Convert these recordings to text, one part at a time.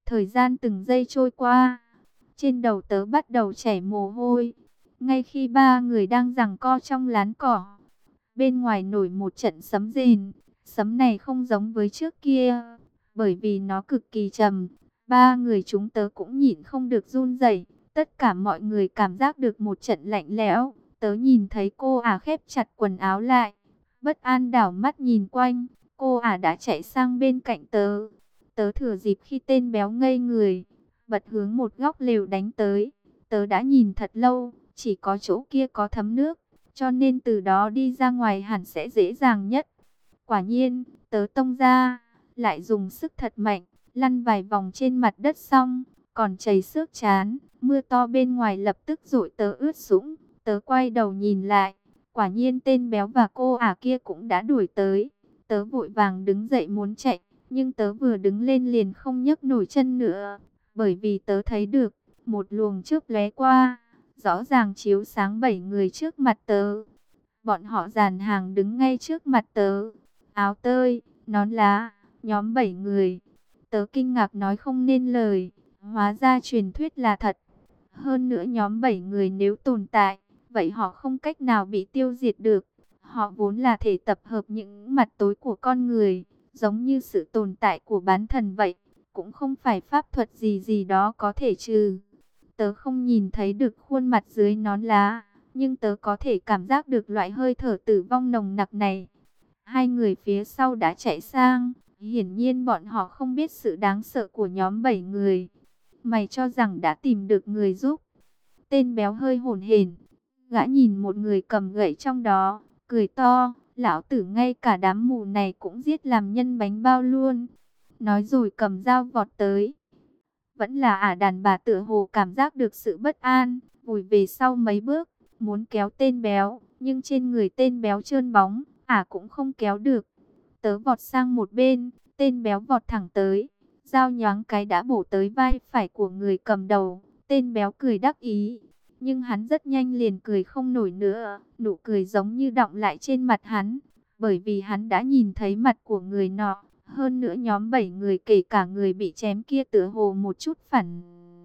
Thời gian từng giây trôi qua, trên đầu tớ bắt đầu chảy mồ hôi. Ngay khi ba người đang giằng co trong lán cỏ, bên ngoài nổi một trận sấm rền. Sấm này không giống với trước kia, bởi vì nó cực kỳ trầm. Ba người chúng tớ cũng nhịn không được run rẩy. Tất cả mọi người cảm giác được một trận lạnh lẽo. Tớ nhìn thấy cô ả khép chặt quần áo lại, bất an đảo mắt nhìn quanh. Cô ả đã chạy sang bên cạnh tớ. Tớ thừa dịp khi tên béo ngây người, bật hướng một góc lều đánh tới. Tớ đã nhìn thật lâu, chỉ có chỗ kia có thấm nước, cho nên từ đó đi ra ngoài hẳn sẽ dễ dàng nhất. Quả nhiên, tớ tông ra, lại dùng sức thật mạnh, lăn vài vòng trên mặt đất xong, còn chảy xước trán. Mưa to bên ngoài lập tức dội tớ ướt sũng. Tớ quay đầu nhìn lại, quả nhiên tên béo và cô ả kia cũng đã đuổi tới. Tớ vội vàng đứng dậy muốn chạy, nhưng tớ vừa đứng lên liền không nhấc nổi chân nữa, bởi vì tớ thấy được một luồng chớp lóe qua, rõ ràng chiếu sáng 7 người trước mặt tớ. Bọn họ dàn hàng đứng ngay trước mặt tớ, áo tơi, nón lá, nhóm 7 người. Tớ kinh ngạc nói không nên lời, hóa ra truyền thuyết là thật. Hơn nữa nhóm 7 người nếu tồn tại, vậy họ không cách nào bị tiêu diệt được. Họ vốn là thể tập hợp những mặt tối của con người, giống như sự tồn tại của bán thần vậy, cũng không phải pháp thuật gì gì đó có thể trừ. Tớ không nhìn thấy được khuôn mặt dưới nón lá, nhưng tớ có thể cảm giác được loại hơi thở tử vong nồng nặc này. Hai người phía sau đã chạy sang, hiển nhiên bọn họ không biết sự đáng sợ của nhóm 7 người. Mày cho rằng đã tìm được người giúp? Tên béo hơi hổn hển, gã nhìn một người cầm gậy trong đó, cười to, lão tử ngay cả đám mù này cũng giết làm nhân bánh bao luôn. Nói rồi cầm dao vọt tới. Vẫn là ả đàn bà tựa hồ cảm giác được sự bất an, vùi về sau mấy bước, muốn kéo tên béo, nhưng trên người tên béo trơn bóng, ả cũng không kéo được. Tớ vọt sang một bên, tên béo vọt thẳng tới, dao nhoáng cái đã bổ tới vai phải của người cầm đầu. Tên béo cười đắc ý, nhưng hắn rất nhanh liền cười không nổi nữa, nụ cười giống như đọng lại trên mặt hắn, bởi vì hắn đã nhìn thấy mặt của người nọ. Hơn nữa nhóm 7 người kể cả người bị chém kia tựa hồ một chút phản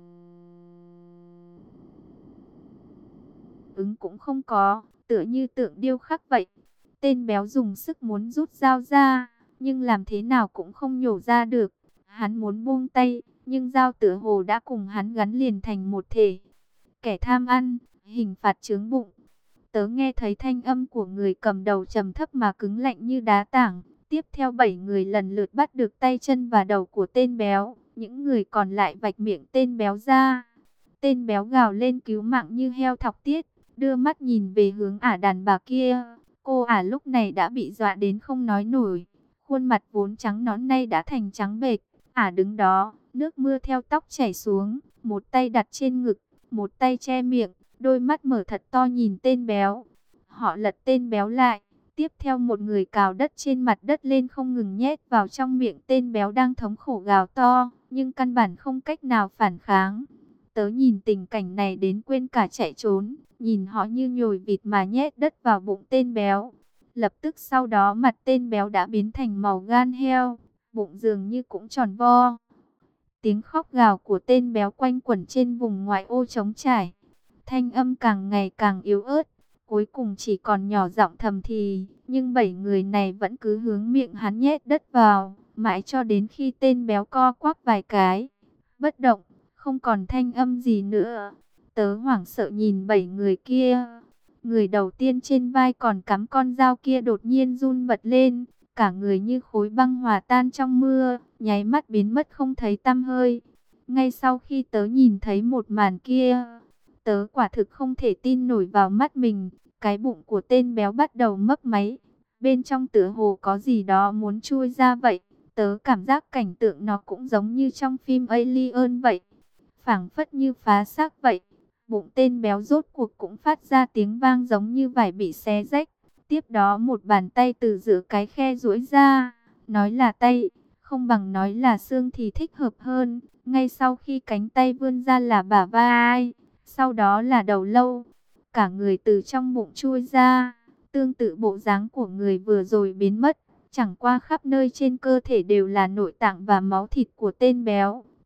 ứng cũng không có, tựa như tượng điêu khắc vậy. Tên béo dùng sức muốn rút dao ra, nhưng làm thế nào cũng không nhổ ra được. Hắn muốn buông tay, nhưng dao tựa hồ đã cùng hắn gắn liền thành một thể. Kẻ tham ăn, hình phạt chướng bụng. Tớ nghe thấy thanh âm của người cầm đầu trầm thấp mà cứng lạnh như đá tảng. Tiếp theo 7 người lần lượt bắt được tay chân và đầu của tên béo. Những người còn lại vạch miệng tên béo ra. Tên béo gào lên cứu mạng như heo thọc tiết, đưa mắt nhìn về hướng ả đàn bà kia. Cô ả lúc này đã bị dọa đến không nói nổi. Khuôn mặt vốn trắng nõn nay đã thành trắng bệch. Ả đứng đó, nước mưa theo tóc chảy xuống, một tay đặt trên ngực, một tay che miệng, đôi mắt mở thật to nhìn tên béo. Họ lật tên béo lại, tiếp theo một người cào đất trên mặt đất lên không ngừng nhét vào trong miệng tên béo đang thống khổ gào to, nhưng căn bản không cách nào phản kháng. Tớ nhìn tình cảnh này đến quên cả chạy trốn, nhìn họ như nhồi vịt mà nhét đất vào bụng tên béo. Lập tức sau đó mặt tên béo đã biến thành màu gan heo, bụng dường như cũng tròn vo. Tiếng khóc gào của tên béo quanh quẩn trên vùng ngoại ô trống trải. Thanh âm càng ngày càng yếu ớt, cuối cùng chỉ còn nhỏ giọng thầm thì, nhưng 7 người này vẫn cứ hướng miệng hắn nhét đất vào, mãi cho đến khi tên béo co quắp vài cái, bất động, không còn thanh âm gì nữa. Tớ hoảng sợ nhìn 7 người kia. Người đầu tiên trên vai còn cắm con dao kia đột nhiên run bật lên, cả người như khối băng hòa tan trong mưa, nháy mắt biến mất không thấy tăm hơi. Ngay sau khi tớ nhìn thấy một màn kia, tớ quả thực không thể tin nổi vào mắt mình. Cái bụng của tên béo bắt đầu mấp máy, bên trong tựa hồ có gì đó muốn chui ra vậy. Tớ cảm giác cảnh tượng nó cũng giống như trong phim Alien vậy, phảng phất như phá xác vậy. Bụng tên béo rốt cuộc cũng phát ra tiếng vang giống như vải bị xé rách. Tiếp đó một bàn tay từ giữa cái khe duỗi ra, nói là tay, không bằng nói là xương thì thích hợp hơn. Ngay sau khi cánh tay vươn ra là bả vai, sau đó là đầu lâu. Cả người từ trong bụng chui ra, tương tự bộ dáng của người vừa rồi biến mất. Chẳng qua khắp nơi trên cơ thể đều là nội tạng và máu thịt của tên béo.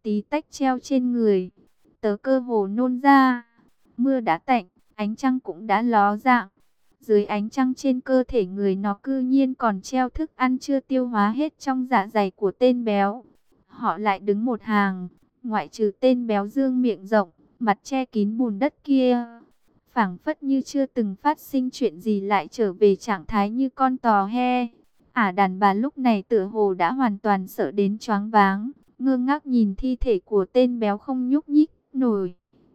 tí tách treo trên người. Tớ cơ hồ nôn ra. Mưa đã tạnh, ánh trăng cũng đã ló dạng. Dưới ánh trăng trên cơ thể người nó cư nhiên còn treo thức ăn chưa tiêu hóa hết trong dạ dày của tên béo. Họ lại đứng một hàng, ngoại trừ tên béo dương miệng rộng, mặt che kín bùn đất kia. Phảng phất như chưa từng phát sinh chuyện gì lại trở về trạng thái như con tò he. Đàn bà lúc này tựa hồ đã hoàn toàn sợ đến choáng váng, ngơ ngác nhìn thi thể của tên béo không nhúc nhích nổi.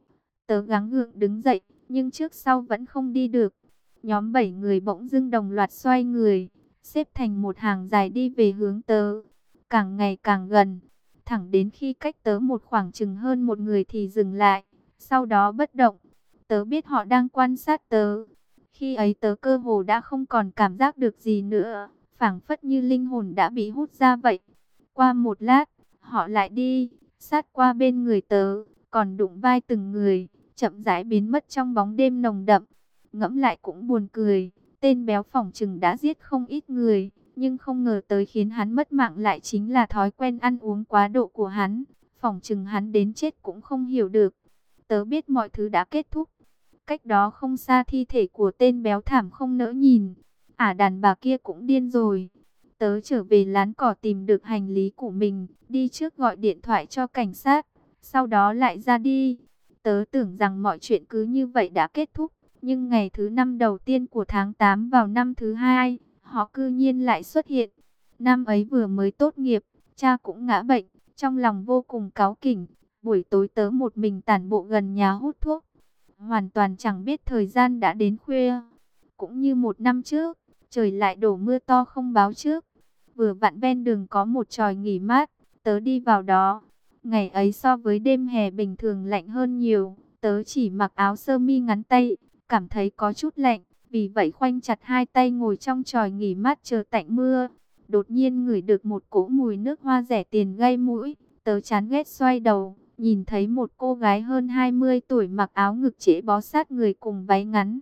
Tớ gắng gượng đứng dậy, nhưng trước sau vẫn không đi được. Nhóm 7 người bỗng dưng đồng loạt xoay người, xếp thành một hàng dài đi về hướng tớ. Càng ngày càng gần, thẳng đến khi cách tớ một khoảng chừng hơn một người thì dừng lại, sau đó bất động. Tớ biết họ đang quan sát tớ. Khi ấy tớ cơ hồ đã không còn cảm giác được gì nữa, phảng phất như linh hồn đã bị hút ra vậy. Qua một lát, họ lại đi, sát qua bên người tớ, còn đụng vai từng người, chậm rãi biến mất trong bóng đêm nồng đậm. Ngẫm lại cũng buồn cười, tên béo phỏng chừng đã giết không ít người, nhưng không ngờ tới khiến hắn mất mạng lại chính là thói quen ăn uống quá độ của hắn. Phỏng chừng hắn đến chết cũng không hiểu được. Tớ biết mọi thứ đã kết thúc. Cách đó không xa thi thể của tên béo thảm không nỡ nhìn. Đàn bà kia cũng điên rồi. Tớ trở về lán cỏ tìm được hành lý của mình, đi trước gọi điện thoại cho cảnh sát, sau đó lại ra đi. Tớ tưởng rằng mọi chuyện cứ như vậy đã kết thúc, nhưng ngày thứ 5 đầu tiên của tháng 8 vào năm thứ 2, họ cư nhiên lại xuất hiện. Năm ấy vừa mới tốt nghiệp, cha cũng ngã bệnh, trong lòng vô cùng cáu kỉnh. Buổi tối tớ một mình tản bộ gần nhà hút thuốc, hoàn toàn chẳng biết thời gian đã đến khuya. Cũng như một năm trước, trời lại đổ mưa to không báo trước. Vừa vặn ven đường có một chòi nghỉ mát, tớ đi vào đó. Ngày ấy so với đêm hè bình thường lạnh hơn nhiều, tớ chỉ mặc áo sơ mi ngắn tay, cảm thấy có chút lạnh, vì vậy khoanh chặt hai tay ngồi trong chòi nghỉ mát chờ tạnh mưa. Đột nhiên ngửi được một cỗ mùi nước hoa rẻ tiền gây mũi, tớ chán ghét xoay đầu, nhìn thấy một cô gái hơn 20 tuổi mặc áo ngực trễ bó sát người cùng váy ngắn.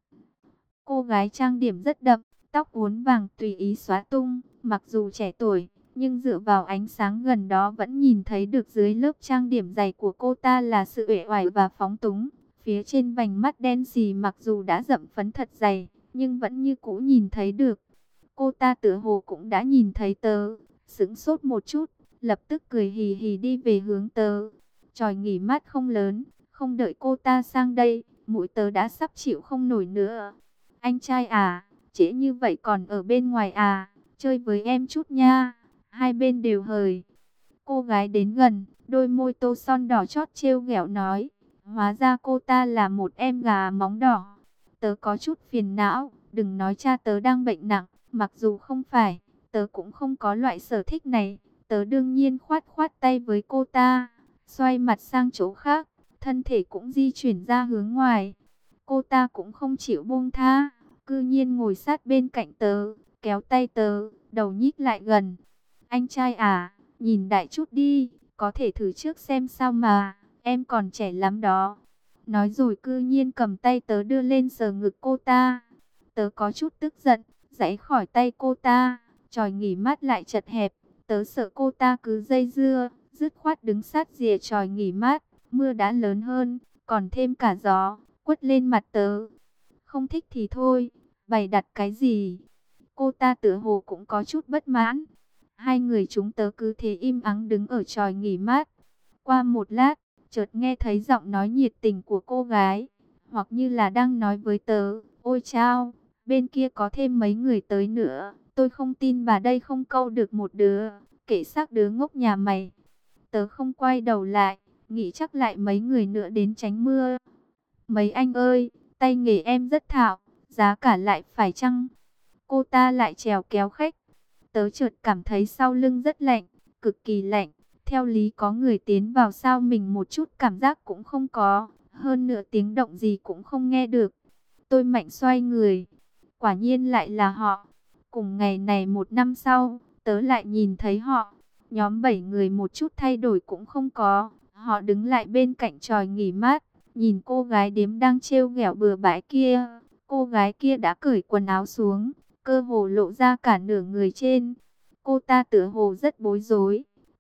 Cô gái trang điểm rất đậm, tóc uốn vàng tùy ý xóa tung, mặc dù trẻ tuổi, nhưng dựa vào ánh sáng gần đó vẫn nhìn thấy được dưới lớp trang điểm dày của cô ta là sự uể oải và phóng túng. Phía trên vành mắt đen xì mặc dù đã dậm phấn thật dày, nhưng vẫn như cũ nhìn thấy được. Cô ta tựa hồ cũng đã nhìn thấy tớ, sững sốt một chút, lập tức cười hì hì đi về hướng tớ. Chòi nghỉ mát không lớn, không đợi cô ta sang đây, mũi tớ đã sắp chịu không nổi nữa. Anh trai à, trễ như vậy còn ở bên ngoài à, chơi với em chút nha. Hai bên đều hời. Cô gái đến gần, đôi môi tô son đỏ chót trêu ghẹo nói. Hóa ra cô ta là một em gà móng đỏ. Tớ có chút phiền não, đừng nói cha tớ đang bệnh nặng. Mặc dù không phải, tớ cũng không có loại sở thích này. Tớ đương nhiên khoát khoát tay với cô ta, xoay mặt sang chỗ khác, thân thể cũng di chuyển ra hướng ngoài. Cô ta cũng không chịu buông tha, cư nhiên ngồi sát bên cạnh tớ, kéo tay tớ, đầu nhích lại gần. Anh trai à, nhìn đại chút đi, có thể thử trước xem sao mà, em còn trẻ lắm đó. Nói rồi cư nhiên cầm tay tớ đưa lên sờ ngực cô ta. Tớ có chút tức giận, giãy khỏi tay cô ta, chòi nghỉ mát lại chật hẹp. Tớ sợ cô ta cứ dây dưa, dứt khoát đứng sát rìa chòi nghỉ mát. Mưa đã lớn hơn, còn thêm cả gió, quất lên mặt tớ. Không thích thì thôi, bày đặt cái gì? Cô ta tựa hồ cũng có chút bất mãn. Hai người chúng tớ cứ thế im ắng đứng ở chòi nghỉ mát. Qua một lát, chợt nghe thấy giọng nói nhiệt tình của cô gái, hoặc như là đang nói với tớ. Ôi chao, bên kia có thêm mấy người tới nữa, tôi không tin bà đây không câu được một đứa, kể xác đứa ngốc nhà mày. Tớ không quay đầu lại, nghĩ chắc lại mấy người nữa đến tránh mưa. Mấy anh ơi, tay nghề em rất thạo, giá cả lại phải chăng? Cô ta lại trèo kéo khách. Tớ chợt cảm thấy sau lưng rất lạnh, cực kỳ lạnh. Theo lý có người tiến vào sao mình một chút cảm giác cũng không có. Hơn nữa tiếng động gì cũng không nghe được. Tôi mạnh xoay người. Quả nhiên lại là họ. Cùng ngày này một năm sau, tớ lại nhìn thấy họ. Nhóm 7 người một chút thay đổi cũng không có. Họ đứng lại bên cạnh chòi nghỉ mát, nhìn cô gái điếm đang trêu ghẹo bừa bãi kia. Cô gái kia đã cởi quần áo xuống, cơ hồ lộ ra cả nửa người trên. Cô ta tựa hồ rất bối rối,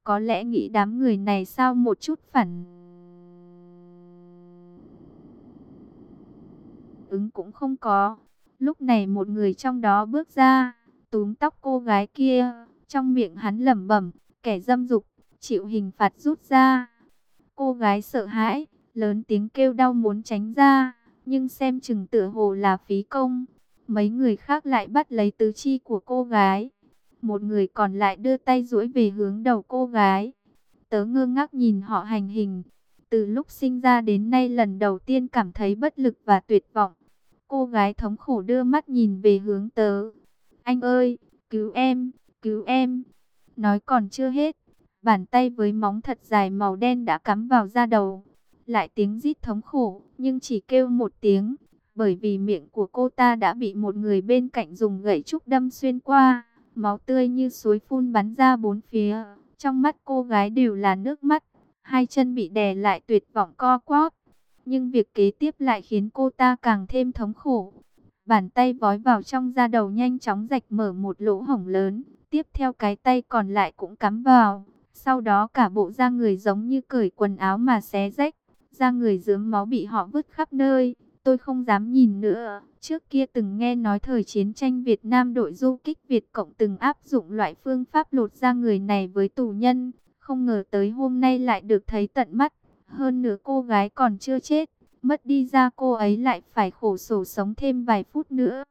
Có lẽ nghĩ đám người này sao một chút phản ứng cũng không có. Lúc này một người trong đó bước ra, túm tóc cô gái kia, trong miệng hắn lẩm bẩm, kẻ dâm dục, chịu hình phạt rút ra. Cô gái sợ hãi, lớn tiếng kêu đau muốn tránh ra, nhưng xem chừng tựa hồ là phí công. Mấy người khác lại bắt lấy tứ chi của cô gái. Một người còn lại đưa tay duỗi về hướng đầu cô gái. Tớ ngơ ngác nhìn họ hành hình. Từ lúc sinh ra đến nay lần đầu tiên cảm thấy bất lực và tuyệt vọng. Cô gái thống khổ đưa mắt nhìn về hướng tớ. Anh ơi, cứu em, cứu em. Nói còn chưa hết. Bàn tay với móng thật dài màu đen đã cắm vào da đầu. Lại tiếng rít thống khổ, nhưng chỉ kêu một tiếng. Bởi vì miệng của cô ta đã bị một người bên cạnh dùng gậy trúc đâm xuyên qua. Máu tươi như suối phun bắn ra bốn phía. Trong mắt cô gái đều là nước mắt. Hai chân bị đè lại tuyệt vọng co quắp. Nhưng việc kế tiếp lại khiến cô ta càng thêm thống khổ. Bàn tay vói vào trong da đầu nhanh chóng rạch mở một lỗ hổng lớn. Tiếp theo cái tay còn lại cũng cắm vào. Sau đó cả bộ da người giống như cởi quần áo mà xé rách. Da người rớm máu bị họ vứt khắp nơi. Tôi không dám nhìn nữa. Trước kia từng nghe nói thời chiến tranh Việt Nam đội du kích Việt Cộng từng áp dụng loại phương pháp lột da người này với tù nhân. Không ngờ tới hôm nay lại được thấy tận mắt. Hơn nữa cô gái còn chưa chết. Mất đi da cô ấy lại phải khổ sở sống thêm vài phút nữa.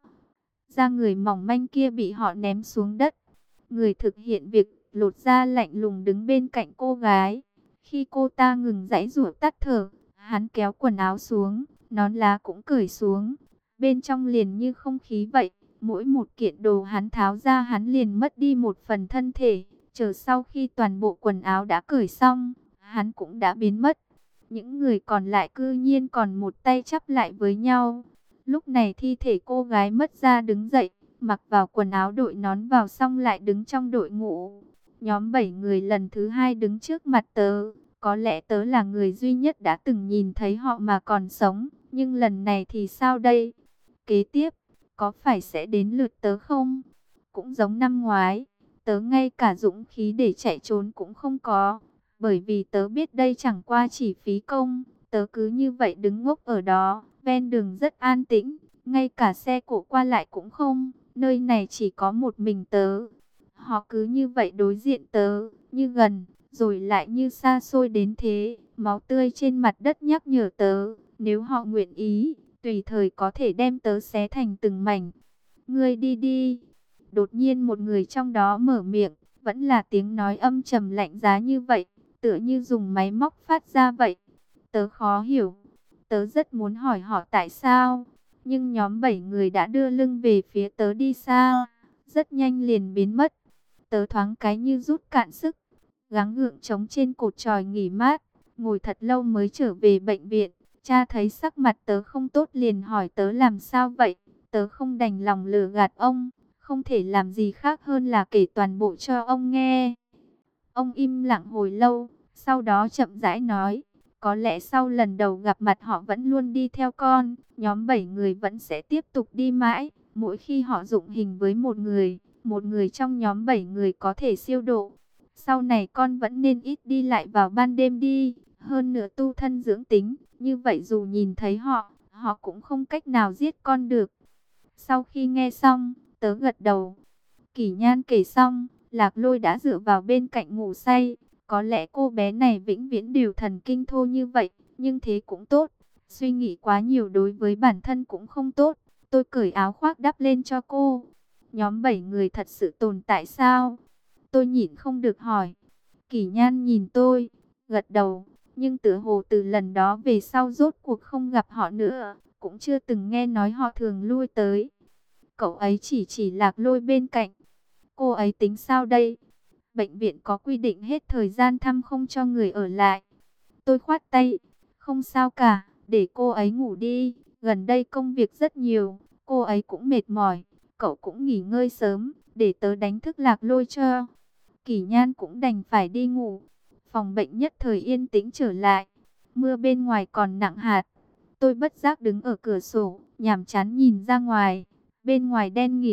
Da người mỏng manh kia bị họ ném xuống đất. Người thực hiện việc lột da lạnh lùng đứng bên cạnh cô gái. Khi cô ta ngừng giãy giụa tắt thở, hắn kéo quần áo xuống, nón lá cũng cởi xuống. Bên trong liền như không khí vậy, mỗi một kiện đồ hắn tháo ra hắn liền mất đi một phần thân thể. Chờ sau khi toàn bộ quần áo đã cởi xong, hắn cũng đã biến mất. Những người còn lại cư nhiên còn một tay chắp lại với nhau. Lúc này thi thể cô gái mất da đứng dậy, mặc vào quần áo đội nón vào xong lại đứng trong đội ngũ. Nhóm 7 người lần thứ hai đứng trước mặt tớ. Có lẽ tớ là người duy nhất đã từng nhìn thấy họ mà còn sống. Nhưng lần này thì sao đây? Kế tiếp, có phải sẽ đến lượt tớ không? Cũng giống năm ngoái, tớ ngay cả dũng khí để chạy trốn cũng không có. Bởi vì tớ biết đây chẳng qua chỉ phí công. Tớ cứ như vậy đứng ngốc ở đó, ven đường rất an tĩnh. Ngay cả xe cộ qua lại cũng không. Nơi này chỉ có một mình tớ. Họ cứ như vậy đối diện tớ, như gần, rồi lại như xa xôi đến thế. Máu tươi trên mặt đất nhắc nhở tớ, nếu họ nguyện ý, tùy thời có thể đem tớ xé thành từng mảnh. Ngươi đi đi. Đột nhiên một người trong đó mở miệng, vẫn là tiếng nói âm trầm lạnh giá như vậy, tựa như dùng máy móc phát ra vậy. Tớ khó hiểu. Tớ rất muốn hỏi họ tại sao, nhưng nhóm 7 người đã đưa lưng về phía tớ đi xa, rất nhanh liền biến mất. Tớ thoáng cái như rút cạn sức, gắng gượng chống trên cột chòi nghỉ mát, ngồi thật lâu mới trở về bệnh viện. Cha thấy sắc mặt tớ không tốt liền hỏi tớ làm sao vậy. Tớ không đành lòng lừa gạt ông, không thể làm gì khác hơn là kể toàn bộ cho ông nghe. Ông im lặng hồi lâu, sau đó chậm rãi nói, có lẽ sau lần đầu gặp mặt họ vẫn luôn đi theo con, nhóm 7 người vẫn sẽ tiếp tục đi mãi. Mỗi khi họ dụng hình với một người trong nhóm 7 người có thể siêu độ. Sau này con vẫn nên ít đi lại vào ban đêm đi, hơn nữa tu thân dưỡng tính, như vậy dù nhìn thấy họ cũng không cách nào giết con được. Sau khi nghe xong, tớ gật đầu. Kỷ Nhan kể xong, Lạc Lôi đã dựa vào bên cạnh ngủ say. Có lẽ cô bé này vĩnh viễn đều thần kinh thô như vậy, nhưng thế cũng tốt. Suy nghĩ quá nhiều đối với bản thân cũng không tốt. Tôi cởi áo khoác đắp lên cho cô. Nhóm 7 người thật sự tồn tại sao? Tôi nhịn không được hỏi. Kỷ Nhan nhìn tôi, gật đầu. Nhưng tựa hồ từ lần đó về sau rốt cuộc không gặp họ nữa. Cũng chưa từng nghe nói họ thường lui tới. Cậu ấy chỉ Lạc Lôi bên cạnh. Cô ấy tính sao đây? Bệnh viện có quy định hết thời gian thăm không cho người ở lại. Tôi khoát tay. Không sao cả, để cô ấy ngủ đi. Gần đây công việc rất nhiều, cô ấy cũng mệt mỏi. Cậu cũng nghỉ ngơi sớm, để tớ đánh thức Lạc Lôi cho. Kỷ Nhan cũng đành phải đi ngủ. Phòng bệnh nhất thời yên tĩnh trở lại. Mưa bên ngoài còn nặng hạt. Tôi bất giác đứng ở cửa sổ, nhàm chán nhìn ra ngoài. Bên ngoài đen nghịt,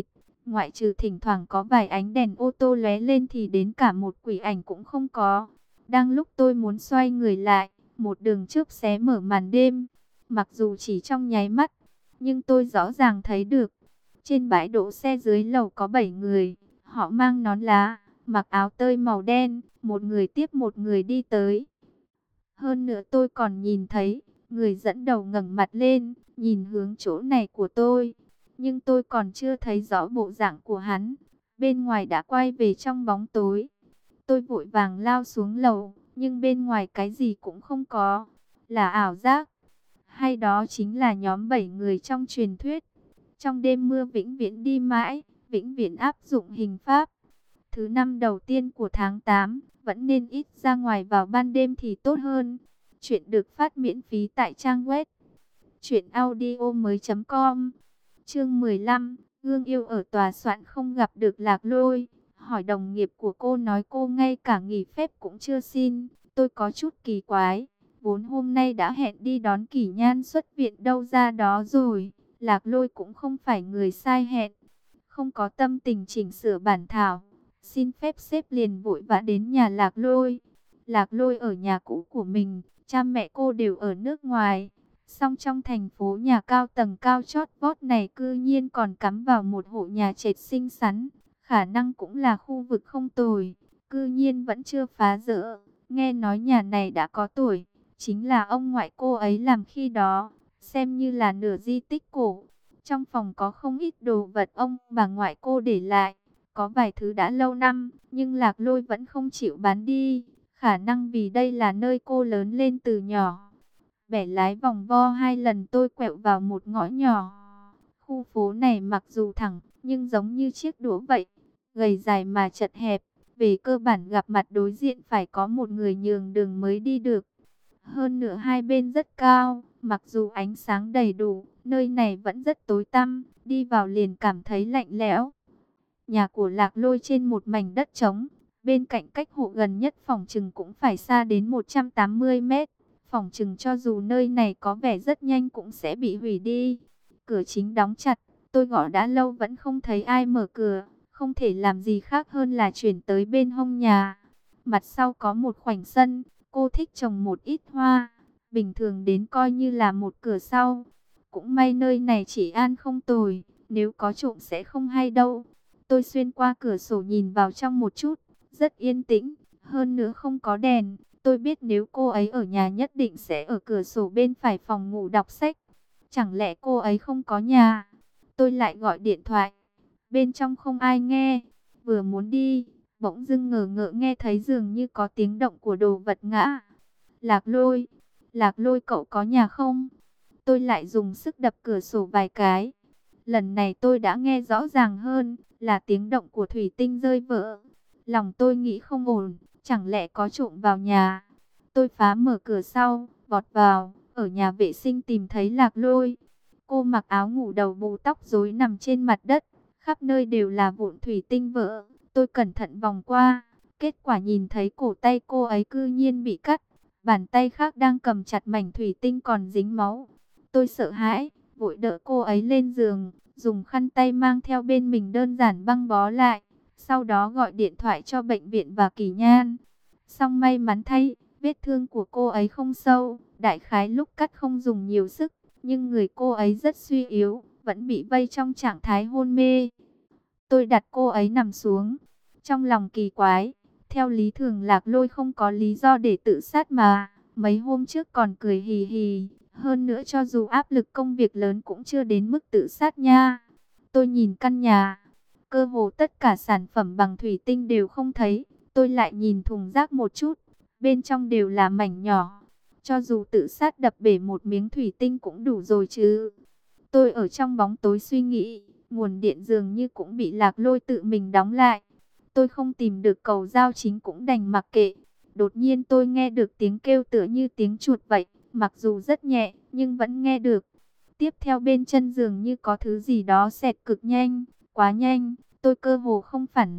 Ngoại trừ thỉnh thoảng có vài ánh đèn ô tô lóe lên thì đến cả một quỷ ảnh cũng không có. Đang lúc tôi muốn xoay người lại, một đường chớp xé mở màn đêm. Mặc dù chỉ trong nháy mắt, nhưng tôi rõ ràng thấy được. Trên bãi đỗ xe dưới lầu có 7 người, họ mang nón lá, mặc áo tơi màu đen, một người tiếp một người đi tới. Hơn nữa tôi còn nhìn thấy, người dẫn đầu ngẩng mặt lên, nhìn hướng chỗ này của tôi. Nhưng tôi còn chưa thấy rõ bộ dạng của hắn. Bên ngoài đã quay về trong bóng tối. Tôi vội vàng lao xuống lầu, nhưng bên ngoài cái gì cũng không có. Là ảo giác? Hay đó chính là nhóm 7 người trong truyền thuyết? Trong đêm mưa vĩnh viễn đi mãi, vĩnh viễn áp dụng hình pháp. Thứ năm đầu tiên của tháng 8, vẫn nên ít ra ngoài vào ban đêm thì tốt hơn. Chuyện được phát miễn phí tại trang web truyệnaudiomoi.com. Chương 15, Gương yêu ở tòa soạn không gặp được Lạc Lôi. Hỏi đồng nghiệp của cô nói cô ngay cả nghỉ phép cũng chưa xin. Tôi có chút kỳ quái. Vốn hôm nay đã hẹn đi đón Kỷ Nhan xuất viện đâu ra đó rồi. Lạc Lôi cũng không phải người sai hẹn. Không có tâm tình chỉnh sửa bản thảo. Xin phép sếp liền vội vã đến nhà Lạc Lôi. Lạc Lôi ở nhà cũ của mình. Cha mẹ cô đều ở nước ngoài. Song trong thành phố nhà cao tầng cao chót vót này cư nhiên còn cắm vào một hộ nhà trệt xinh xắn. Khả năng cũng là khu vực không tồi. Cư nhiên vẫn chưa phá dỡ. Nghe nói nhà này đã có tuổi. Chính là ông ngoại cô ấy làm khi đó. Xem như là nửa di tích cổ. Trong phòng có không ít đồ vật ông bà ngoại cô để lại. Có vài thứ đã lâu năm. Nhưng Lạc Lôi vẫn không chịu bán đi. Khả năng vì đây là nơi cô lớn lên từ nhỏ. Bẻ lái vòng vo 2 lần tôi quẹo vào một ngõ nhỏ. Khu phố này mặc dù thẳng, nhưng giống như chiếc đũa vậy. Gầy dài mà chật hẹp. Về cơ bản gặp mặt đối diện phải có một người nhường đường mới đi được. Hơn nữa hai bên rất cao, mặc dù ánh sáng đầy đủ, nơi này vẫn rất tối tăm. Đi vào liền cảm thấy lạnh lẽo. Nhà của Lạc Lôi trên một mảnh đất trống. Bên cạnh cách hộ gần nhất phòng trừng cũng phải xa đến 180 mét. Phỏng chừng cho dù nơi này có vẻ rất nhanh cũng sẽ bị hủy đi. Cửa chính đóng chặt, tôi gõ đã lâu vẫn không thấy ai mở cửa. Không thể làm gì khác hơn là chuyển tới bên hông nhà. Mặt sau có một khoảnh sân, cô thích trồng một ít hoa. Bình thường đến coi như là một cửa sau. Cũng may nơi này chỉ an không tồi, nếu có trộm sẽ không hay đâu. Tôi xuyên qua cửa sổ nhìn vào trong một chút, rất yên tĩnh, hơn nữa không có đèn. Tôi biết nếu cô ấy ở nhà nhất định sẽ ở cửa sổ bên phải phòng ngủ đọc sách. Chẳng lẽ cô ấy không có nhà? Tôi lại gọi điện thoại. Bên trong không ai nghe. Vừa muốn đi, bỗng dưng ngờ ngợ nghe thấy dường như có tiếng động của đồ vật ngã. Lạc Lôi cậu có nhà không? Tôi lại dùng sức đập cửa sổ vài cái. Lần này tôi đã nghe rõ ràng hơn, là tiếng động của thủy tinh rơi vỡ. Lòng tôi nghĩ không ổn. Chẳng lẽ có trộm vào nhà? Tôi phá mở cửa sau, vọt vào, ở nhà vệ sinh tìm thấy Lạc Lôi. Cô mặc áo ngủ đầu bù tóc rối nằm trên mặt đất, khắp nơi đều là vụn thủy tinh vỡ. Tôi cẩn thận vòng qua, kết quả nhìn thấy cổ tay cô ấy cư nhiên bị cắt. Bàn tay khác đang cầm chặt mảnh thủy tinh còn dính máu. Tôi sợ hãi, vội đỡ cô ấy lên giường, dùng khăn tay mang theo bên mình đơn giản băng bó lại. Sau đó gọi điện thoại cho bệnh viện và Kỷ Nhan. Song may mắn thay, vết thương của cô ấy không sâu, đại khái lúc cắt không dùng nhiều sức, nhưng người cô ấy rất suy yếu, vẫn bị vây trong trạng thái hôn mê. Tôi đặt cô ấy nằm xuống, trong lòng kỳ quái, theo lý thường Lạc Lôi không có lý do để tự sát mà, mấy hôm trước còn cười hì hì, hơn nữa cho dù áp lực công việc lớn cũng chưa đến mức tự sát nha. Tôi nhìn căn nhà, cơ hồ tất cả sản phẩm bằng thủy tinh đều không thấy. Tôi lại nhìn thùng rác một chút, bên trong đều là mảnh nhỏ. Cho dù tự sát đập bể một miếng thủy tinh cũng đủ rồi chứ. Tôi ở trong bóng tối suy nghĩ, nguồn điện dường như cũng bị Lạc Lôi tự mình đóng lại. Tôi không tìm được cầu giao chính cũng đành mặc kệ. Đột nhiên tôi nghe được tiếng kêu tựa như tiếng chuột vậy, mặc dù rất nhẹ, nhưng vẫn nghe được. Tiếp theo bên chân dường như có thứ gì đó xẹt cực nhanh, quá nhanh, tôi cơ hồ không phản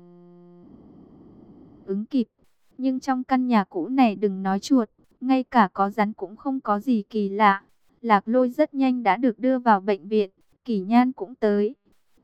ứng kịp. Nhưng trong căn nhà cũ này đừng nói chuột, ngay cả có rắn cũng không có gì kỳ lạ. Lạc Lôi rất nhanh đã được đưa vào bệnh viện, Kỷ Nhan cũng tới.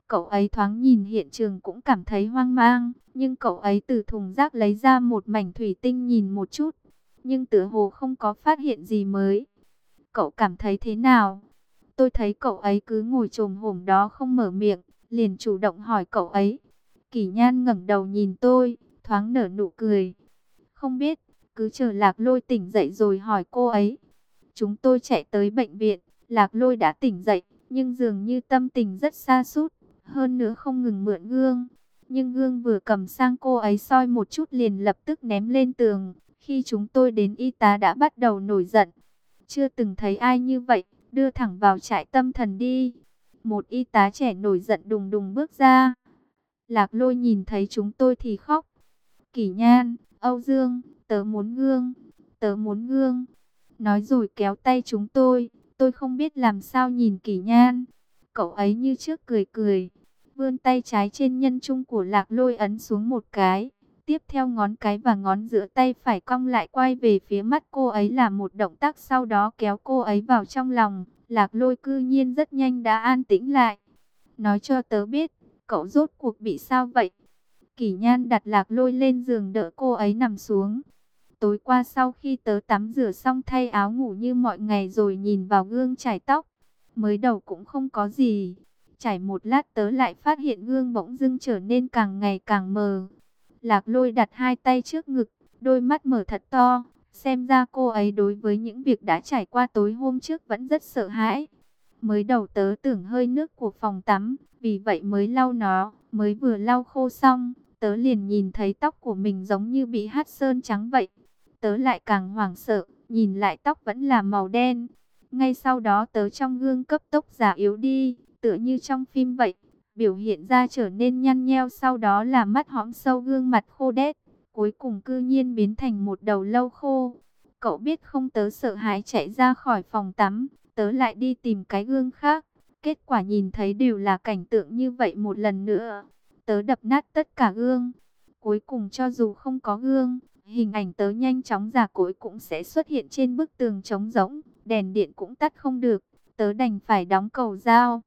Cậu ấy thoáng nhìn hiện trường cũng cảm thấy hoang mang, nhưng cậu ấy từ thùng rác lấy ra một mảnh thủy tinh nhìn một chút, nhưng tựa hồ không có phát hiện gì mới. Cậu cảm thấy thế nào? Tôi thấy cậu ấy cứ ngồi chồm hổm đó không mở miệng, liền chủ động hỏi cậu ấy. Kỷ Nhan ngẩng đầu nhìn tôi, thoáng nở nụ cười. Không biết, cứ chờ Lạc Lôi tỉnh dậy rồi hỏi cô ấy. Chúng tôi chạy tới bệnh viện, Lạc Lôi đã tỉnh dậy, nhưng dường như tâm tình rất sa sút, hơn nữa không ngừng mượn gương. Nhưng gương vừa cầm sang cô ấy soi một chút liền lập tức ném lên tường. Khi chúng tôi đến y tá đã bắt đầu nổi giận. Chưa từng thấy ai như vậy, đưa thẳng vào trại tâm thần đi. Một y tá trẻ nổi giận đùng đùng bước ra. Lạc Lôi nhìn thấy chúng tôi thì khóc. Kỷ Nhan, Âu Dương, tớ muốn gương, tớ muốn gương. Nói rồi kéo tay chúng tôi không biết làm sao nhìn Kỷ Nhan. Cậu ấy như trước cười cười, vươn tay trái trên nhân trung của Lạc Lôi ấn xuống một cái. Tiếp theo ngón cái và ngón giữa tay phải cong lại quay về phía mắt cô ấy là một động tác, sau đó kéo cô ấy vào trong lòng. Lạc Lôi cư nhiên rất nhanh đã an tĩnh lại. Nói cho tớ biết, cậu rốt cuộc bị sao vậy? Kỷ Nhan đặt Lạc Lôi lên giường đỡ cô ấy nằm xuống. Tối qua sau khi tớ tắm rửa xong thay áo ngủ như mọi ngày rồi nhìn vào gương chải tóc. Mới đầu cũng không có gì. Chải một lát tớ lại phát hiện gương bỗng dưng trở nên càng ngày càng mờ. Lạc Lôi đặt hai tay trước ngực, đôi mắt mở thật to. Xem ra cô ấy đối với những việc đã trải qua tối hôm trước vẫn rất sợ hãi. Mới đầu tớ tưởng hơi nước của phòng tắm, vì vậy mới lau nó, mới vừa lau khô xong, tớ liền nhìn thấy tóc của mình giống như bị hắt sơn trắng vậy. Tớ lại càng hoảng sợ, nhìn lại tóc vẫn là màu đen. Ngay sau đó tớ trong gương cấp tốc già yếu đi, tựa như trong phim vậy. Biểu hiện ra trở nên nhăn nheo, sau đó là mắt hõm sâu, gương mặt khô đét. Cuối cùng cư nhiên biến thành một đầu lâu khô. Cậu biết không, tớ sợ hãi chạy ra khỏi phòng tắm. Tớ lại đi tìm cái gương khác. Kết quả nhìn thấy đều là cảnh tượng như vậy một lần nữa. Tớ đập nát tất cả gương. Cuối cùng cho dù không có gương, hình ảnh tớ nhanh chóng già cỗi cũng sẽ xuất hiện trên bức tường trống rỗng. Đèn điện cũng tắt không được. Tớ đành phải đóng cầu dao.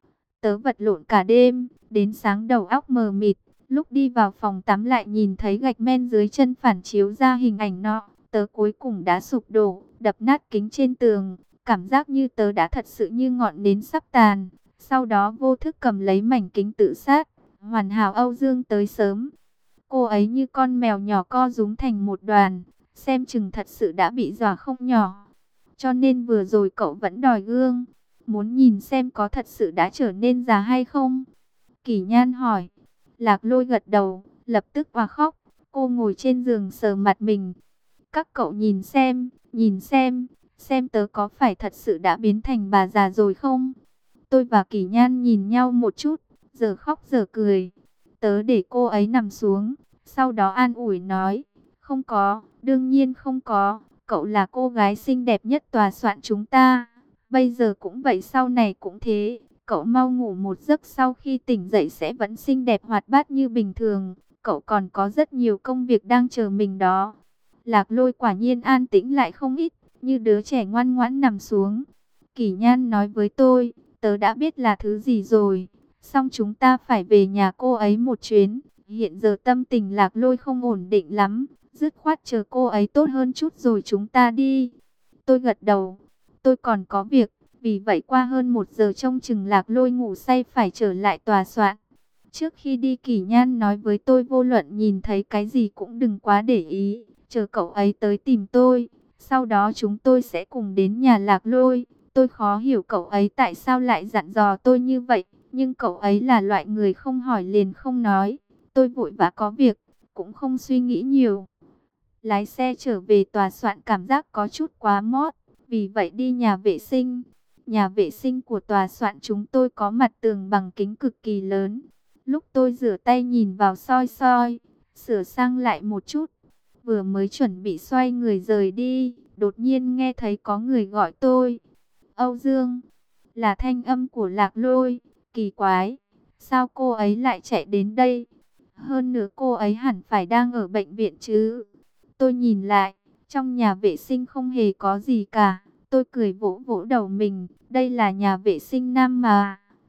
Tớ vật lộn cả đêm, đến sáng đầu óc mờ mịt. Lúc đi vào phòng tắm lại nhìn thấy gạch men dưới chân phản chiếu ra hình ảnh nọ. Tớ cuối cùng đã sụp đổ, đập nát kính trên tường. Cảm giác như tớ đã thật sự như ngọn nến sắp tàn. Sau đó vô thức cầm lấy mảnh kính tự sát. Hoàn hảo Âu Dương tới sớm. Cô ấy như con mèo nhỏ co rúm thành một đoàn. Xem chừng thật sự đã bị dọa không nhỏ. Cho nên vừa rồi cậu vẫn đòi gương. Muốn nhìn xem có thật sự đã trở nên già hay không? Kỷ Nhan hỏi. Lạc Lôi gật đầu, lập tức òa khóc. Cô ngồi trên giường sờ mặt mình. Các cậu nhìn xem tớ có phải thật sự đã biến thành bà già rồi không? Tôi và Kỷ Nhan nhìn nhau một chút, giờ khóc giờ cười. Tớ để cô ấy nằm xuống, sau đó an ủi nói, không có, đương nhiên không có, cậu là cô gái xinh đẹp nhất tòa soạn chúng ta. Bây giờ cũng vậy, sau này cũng thế, cậu mau ngủ một giấc, sau khi tỉnh dậy sẽ vẫn xinh đẹp hoạt bát như bình thường. Cậu còn có rất nhiều công việc đang chờ mình đó. Lạc Lôi quả nhiên an tĩnh lại không ít, như đứa trẻ ngoan ngoãn nằm xuống. Kỷ Nhan nói với tôi, tớ đã biết là thứ gì rồi. Xong chúng ta phải về nhà cô ấy một chuyến. Hiện giờ tâm tình Lạc Lôi không ổn định lắm. Dứt khoát chờ cô ấy tốt hơn chút rồi chúng ta đi. Tôi gật đầu. Tôi còn có việc. Vì vậy qua hơn 1 giờ trông chừng Lạc Lôi ngủ say phải trở lại tòa soạn. Trước khi đi Kỷ Nhan nói với tôi vô luận nhìn thấy cái gì cũng đừng quá để ý. Chờ cậu ấy tới tìm tôi. Sau đó chúng tôi sẽ cùng đến nhà Lạc Lôi. Tôi khó hiểu cậu ấy tại sao lại dặn dò tôi như vậy. Nhưng cậu ấy là loại người không hỏi liền không nói. Tôi vội vã có việc, cũng không suy nghĩ nhiều. Lái xe trở về tòa soạn cảm giác có chút quá mót. Vì vậy đi nhà vệ sinh. Nhà vệ sinh của tòa soạn chúng tôi có mặt tường bằng kính cực kỳ lớn. Lúc tôi rửa tay nhìn vào soi soi, sửa sang lại một chút. Vừa mới chuẩn bị xoay người rời đi, đột nhiên nghe thấy có người gọi tôi. Âu Dương, là thanh âm của Lạc Lôi. Kỳ quái, sao cô ấy lại chạy đến đây? Hơn nữa cô ấy hẳn phải đang ở bệnh viện chứ. Tôi nhìn lại, trong nhà vệ sinh không hề có gì cả. Tôi cười vỗ vỗ đầu mình, đây là nhà vệ sinh nam mà.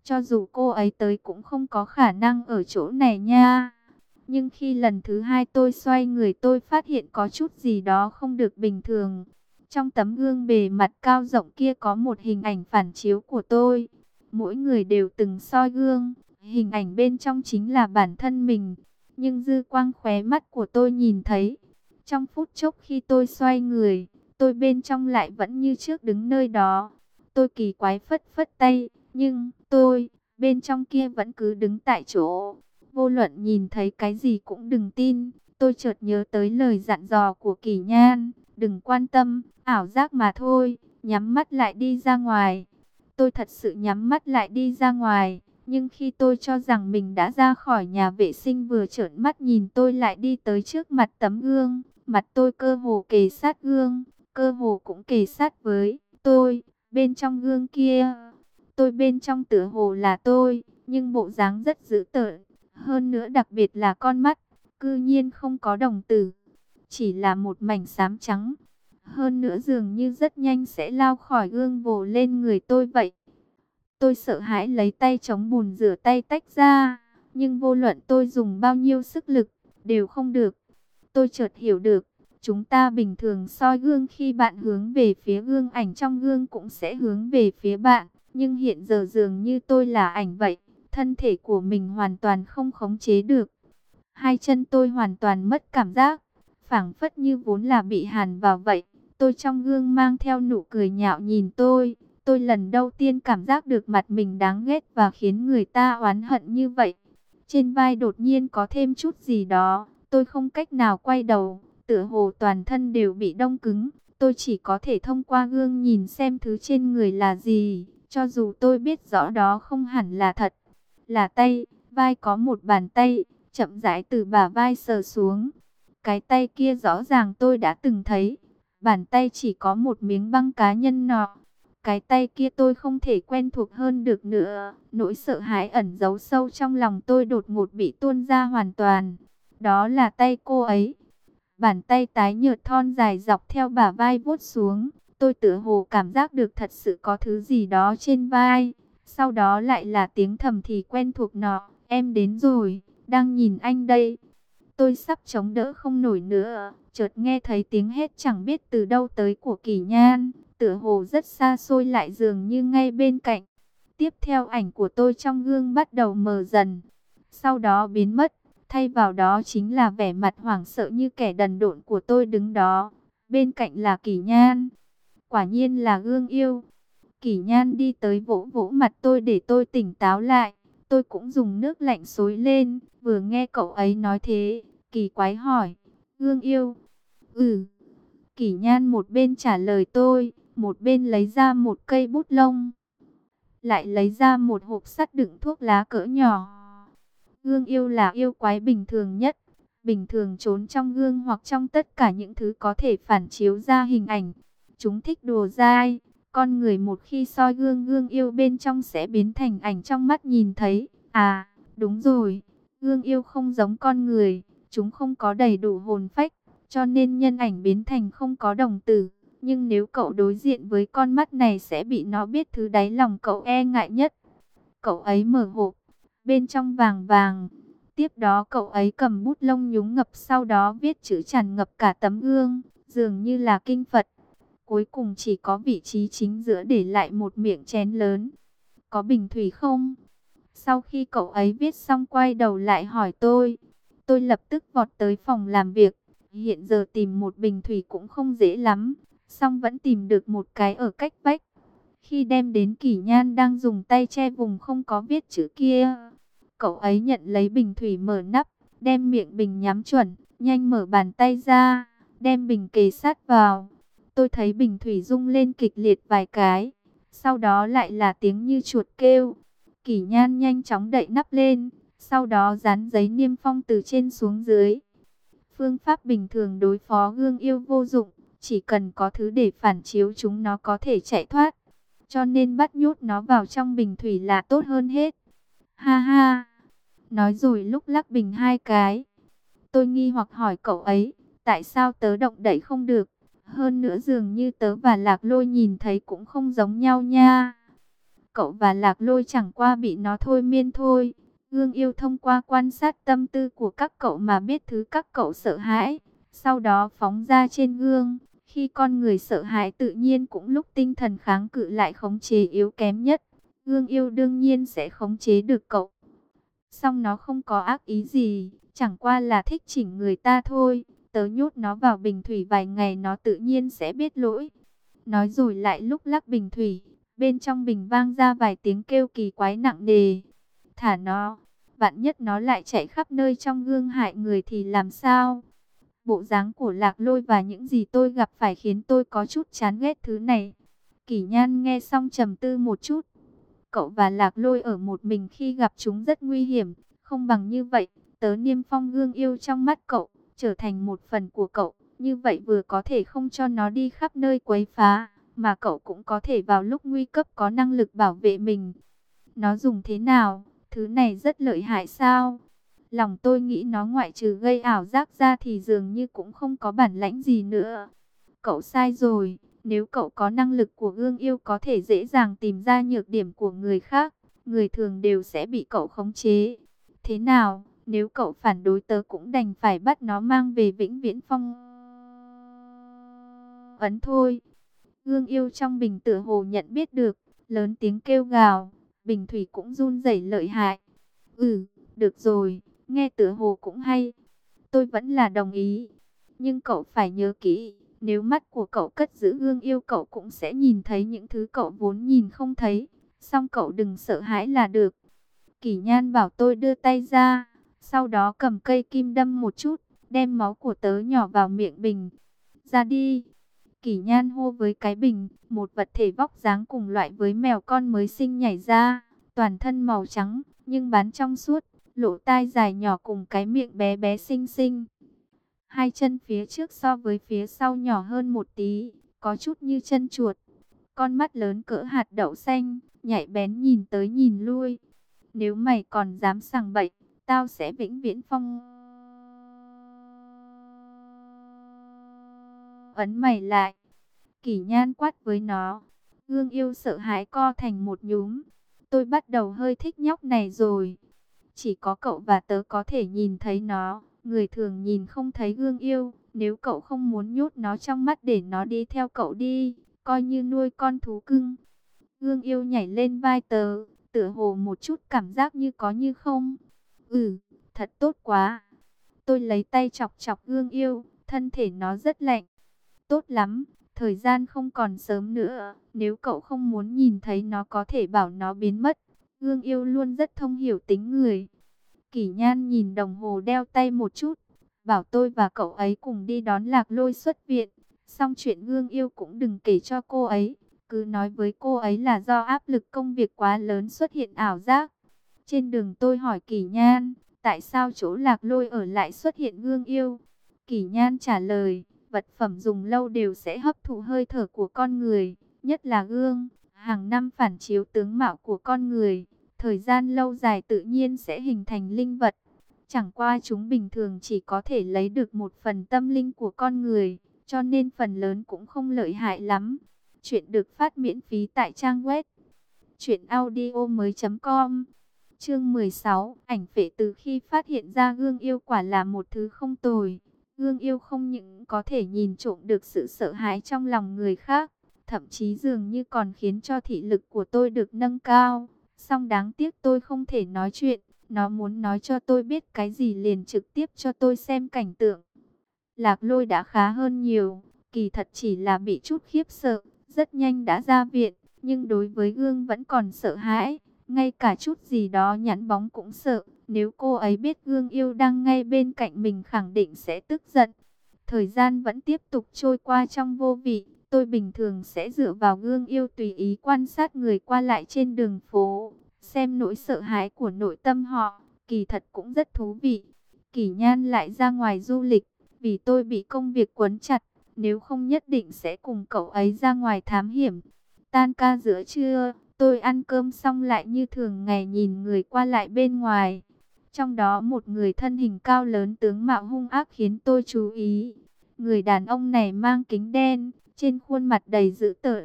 Cho dù cô ấy tới cũng không có khả năng ở chỗ này nha. Nhưng khi lần thứ hai tôi xoay người, tôi phát hiện có chút gì đó không được bình thường. Trong tấm gương bề mặt cao rộng kia có một hình ảnh phản chiếu của tôi. Mỗi người đều từng soi gương, hình ảnh bên trong chính là bản thân mình. Nhưng dư quang khóe mắt của tôi nhìn thấy. Trong phút chốc khi tôi xoay người, tôi bên trong lại vẫn như trước đứng nơi đó. Tôi kỳ quái phất phất tay, nhưng tôi bên trong kia vẫn cứ đứng tại chỗ. Vô luận nhìn thấy cái gì cũng đừng tin. Tôi chợt nhớ tới lời dặn dò của Kỳ Nhan, đừng quan tâm, ảo giác mà thôi, nhắm mắt lại đi ra ngoài. Tôi thật sự nhắm mắt lại đi ra ngoài, nhưng khi tôi cho rằng mình đã ra khỏi nhà vệ sinh, vừa trợn mắt nhìn tôi lại đi tới trước mặt tấm gương. Mặt tôi cơ hồ kề sát gương, cơ hồ cũng kề sát với tôi. Bên trong gương kia, tôi bên trong tựa hồ là tôi, nhưng bộ dáng rất dữ tợn. Hơn nữa đặc biệt là con mắt, cư nhiên không có đồng tử, chỉ là một mảnh xám trắng. Hơn nữa dường như rất nhanh sẽ lao khỏi gương vồ lên người tôi vậy. Tôi sợ hãi lấy tay chống bùn rửa tay tách ra, nhưng vô luận tôi dùng bao nhiêu sức lực, đều không được. Tôi chợt hiểu được, chúng ta bình thường soi gương, khi bạn hướng về phía gương, ảnh trong gương cũng sẽ hướng về phía bạn. Nhưng hiện giờ dường như tôi là ảnh vậy, thân thể của mình hoàn toàn không khống chế được. Hai chân tôi hoàn toàn mất cảm giác, phảng phất như vốn là bị hàn vào vậy. Tôi trong gương mang theo nụ cười nhạo nhìn tôi. Tôi lần đầu tiên cảm giác được mặt mình đáng ghét và khiến người ta oán hận như vậy. Trên vai đột nhiên có thêm chút gì đó. Tôi không cách nào quay đầu, tựa hồ toàn thân đều bị đông cứng. Tôi chỉ có thể thông qua gương nhìn xem thứ trên người là gì. Cho dù tôi biết rõ đó không hẳn là thật. Là tay, vai có một bàn tay, chậm rãi từ bả vai sờ xuống. Cái tay kia rõ ràng tôi đã từng thấy. Bàn tay chỉ có một miếng băng cá nhân nọ. Cái tay kia tôi không thể quen thuộc hơn được nữa. Nỗi sợ hãi ẩn giấu sâu trong lòng tôi đột ngột bị tuôn ra hoàn toàn. Đó là tay cô ấy. Bàn tay tái nhợt thon dài dọc theo bả vai vuốt xuống. Tôi tựa hồ cảm giác được thật sự có thứ gì đó trên vai. Sau đó lại là tiếng thầm thì quen thuộc nọ. Em đến rồi, đang nhìn anh đây. Tôi sắp chống đỡ không nổi nữa. Chợt nghe thấy tiếng hét chẳng biết từ đâu tới của Kỳ Nhan. Tựa hồ rất xa xôi, lại dường như ngay bên cạnh. Tiếp theo ảnh của tôi trong gương bắt đầu mờ dần. Sau đó biến mất. Thay vào đó chính là vẻ mặt hoảng sợ như kẻ đần độn của tôi đứng đó. Bên cạnh là Kỳ Nhan. Quả nhiên là Gương Yêu. Kỳ Nhan đi tới vỗ vỗ mặt tôi để tôi tỉnh táo lại. Tôi cũng dùng nước lạnh xối lên. Vừa nghe cậu ấy nói thế, kỳ quái hỏi, Gương Yêu? Ừ. Kỳ Nhan một bên trả lời tôi, một bên lấy ra một cây bút lông. Lại lấy ra một hộp sắt đựng thuốc lá cỡ nhỏ. Gương Yêu là yêu quái bình thường nhất. Bình thường trốn trong gương hoặc trong tất cả những thứ có thể phản chiếu ra hình ảnh. Chúng thích đùa dai. Con người một khi soi gương, Gương Yêu bên trong sẽ biến thành ảnh trong mắt nhìn thấy. À, đúng rồi. Gương Yêu không giống con người. Chúng không có đầy đủ hồn phách. Cho nên nhân ảnh biến thành không có đồng tử. Nhưng nếu cậu đối diện với con mắt này sẽ bị nó biết thứ đáy lòng cậu e ngại nhất. Cậu ấy mở hộp. Bên trong vàng vàng. Tiếp đó cậu ấy cầm bút lông nhúng ngập, sau đó viết chữ tràn ngập cả tấm gương. Dường như là kinh Phật. Cuối cùng chỉ có vị trí chính giữa để lại một miệng chén lớn. Có bình thủy không? Sau khi cậu ấy viết xong quay đầu lại hỏi tôi. Tôi lập tức vọt tới phòng làm việc. Hiện giờ tìm một bình thủy cũng không dễ lắm. Xong vẫn tìm được một cái ở cách vách. Khi đem đến, Kỳ Nhan đang dùng tay che vùng không có viết chữ kia. Cậu ấy nhận lấy bình thủy, mở nắp, đem miệng bình nhắm chuẩn, nhanh mở bàn tay ra, đem bình kề sát vào. Tôi thấy bình thủy rung lên kịch liệt vài cái, sau đó lại là tiếng như chuột kêu. Kỳ Nhan nhanh chóng đậy nắp lên, sau đó dán giấy niêm phong từ trên xuống dưới. Phương pháp bình thường đối phó Gương Yêu vô dụng, chỉ cần có thứ để phản chiếu chúng nó có thể chạy thoát. Cho nên bắt nhốt nó vào trong bình thủy là tốt hơn hết. Ha ha, nói rồi lúc lắc bình hai cái. Tôi nghi hoặc hỏi cậu ấy, tại sao tớ động đậy không được? Hơn nữa dường như tớ và Lạc Lôi nhìn thấy cũng không giống nhau nha. Cậu và Lạc Lôi chẳng qua bị nó thôi miên thôi. Gương Yêu thông qua quan sát tâm tư của các cậu mà biết thứ các cậu sợ hãi, sau đó phóng ra trên gương. Khi con người sợ hãi tự nhiên cũng lúc tinh thần kháng cự lại khống chế yếu kém nhất, Gương Yêu đương nhiên sẽ khống chế được cậu. Song nó không có ác ý gì, chẳng qua là thích chỉnh người ta thôi. Tớ nhốt nó vào bình thủy vài ngày nó tự nhiên sẽ biết lỗi. Nói rồi lại lúc lắc bình thủy, bên trong bình vang ra vài tiếng kêu kỳ quái nặng nề. Thả nó, vạn nhất nó lại chạy khắp nơi trong gương hại người thì làm sao? Bộ dáng của Lạc Lôi và những gì tôi gặp phải khiến tôi có chút chán ghét thứ này. Kỷ Nhan nghe xong trầm tư một chút. Cậu và Lạc Lôi ở một mình khi gặp chúng rất nguy hiểm, không bằng như vậy, tớ niêm phong Gương Yêu trong mắt cậu, trở thành một phần của cậu, như vậy vừa có thể không cho nó đi khắp nơi quấy phá, mà cậu cũng có thể vào lúc nguy cấp có năng lực bảo vệ mình. Nó dùng thế nào? Thứ này rất lợi hại sao? Lòng tôi nghĩ nó ngoại trừ gây ảo giác ra thì dường như cũng không có bản lãnh gì nữa. Cậu sai rồi. Nếu cậu có năng lực của Gương Yêu có thể dễ dàng tìm ra nhược điểm của người khác, người thường đều sẽ bị cậu khống chế. Thế nào, nếu cậu phản đối tớ cũng đành phải bắt nó mang về Vĩnh Viễn Phong ấn thôi. Gương Yêu trong bình tựa hồ nhận biết được, lớn tiếng kêu gào, bình thủy cũng run rẩy lợi hại. Được rồi, nghe tựa hồ cũng hay. Tôi vẫn là đồng ý, nhưng cậu phải nhớ kỹ. Nếu mắt của cậu cất giữ Gương Yêu cậu cũng sẽ nhìn thấy những thứ cậu vốn nhìn không thấy. Song cậu đừng sợ hãi là được. Kỷ Nhan bảo tôi đưa tay ra. Sau đó cầm cây kim đâm một chút. Đem máu của tớ nhỏ vào miệng bình. Ra đi. Kỷ Nhan hô với cái bình. Một vật thể vóc dáng cùng loại với mèo con mới sinh nhảy ra. Toàn thân màu trắng nhưng bán trong suốt. Lỗ tai dài nhỏ cùng cái miệng bé bé xinh xinh. Hai chân phía trước so với phía sau nhỏ hơn một tí, có chút như chân chuột. Con mắt lớn cỡ hạt đậu xanh, nhạy bén nhìn tới nhìn lui. Nếu mày còn dám sằng bậy, tao sẽ vĩnh viễn phong ấn mày lại. Kỷ Nhan quát với nó. Gương Yêu sợ hãi co thành một nhúm. Tôi bắt đầu hơi thích nhóc này rồi. Chỉ có cậu và tớ có thể nhìn thấy nó. Người thường nhìn không thấy Gương Yêu. Nếu cậu không muốn nhốt nó trong mắt để nó đi theo cậu đi, coi như nuôi con thú cưng. Gương Yêu nhảy lên vai tớ, tựa hồ một chút cảm giác như có như không. Thật tốt quá. Tôi lấy tay chọc chọc Gương Yêu, thân thể nó rất lạnh. Tốt lắm, thời gian không còn sớm nữa. Nếu cậu không muốn nhìn thấy nó có thể bảo nó biến mất. Gương Yêu luôn rất thông hiểu tính người. Kỷ Nhan nhìn đồng hồ đeo tay một chút, bảo tôi và cậu ấy cùng đi đón Lạc Lôi xuất viện. Xong chuyện Gương Yêu cũng đừng kể cho cô ấy, cứ nói với cô ấy là do áp lực công việc quá lớn xuất hiện ảo giác. Trên đường tôi hỏi Kỷ Nhan, tại sao chỗ Lạc Lôi ở lại xuất hiện Gương Yêu? Kỷ Nhan trả lời, vật phẩm dùng lâu đều sẽ hấp thụ hơi thở của con người, nhất là gương, hàng năm phản chiếu tướng mạo của con người. Thời gian lâu dài tự nhiên sẽ hình thành linh vật. Chẳng qua chúng bình thường chỉ có thể lấy được một phần tâm linh của con người, cho nên phần lớn cũng không lợi hại lắm. Chuyện được phát miễn phí tại trang web truyệnaudiomoi.com. Chương 16, ảnh phệ. Từ khi phát hiện ra Gương Yêu quả là một thứ không tồi. Gương Yêu không những có thể nhìn trộm được sự sợ hãi trong lòng người khác, thậm chí dường như còn khiến cho thị lực của tôi được nâng cao. Song đáng tiếc tôi không thể nói chuyện, nó muốn nói cho tôi biết cái gì liền trực tiếp cho tôi xem cảnh tượng. Lạc Lôi đã khá hơn nhiều, kỳ thật chỉ là bị chút khiếp sợ, rất nhanh đã ra viện, nhưng đối với Gương vẫn còn sợ hãi, ngay cả chút gì đó nhẵn bóng cũng sợ. Nếu cô ấy biết Gương Yêu đang ngay bên cạnh mình khẳng định sẽ tức giận. Thời gian vẫn tiếp tục trôi qua trong vô vị. Tôi bình thường sẽ dựa vào Gương Yêu tùy ý quan sát người qua lại trên đường phố, xem nỗi sợ hãi của nội tâm họ, kỳ thật cũng rất thú vị. Kỷ Nhan lại ra ngoài du lịch, vì tôi bị công việc quấn chặt, nếu không nhất định sẽ cùng cậu ấy ra ngoài thám hiểm. Tan ca giữa trưa, tôi ăn cơm xong lại như thường ngày nhìn người qua lại bên ngoài. Trong đó một người thân hình cao lớn tướng mạo hung ác khiến tôi chú ý. Người đàn ông này mang kính đen, trên khuôn mặt đầy dữ tợn,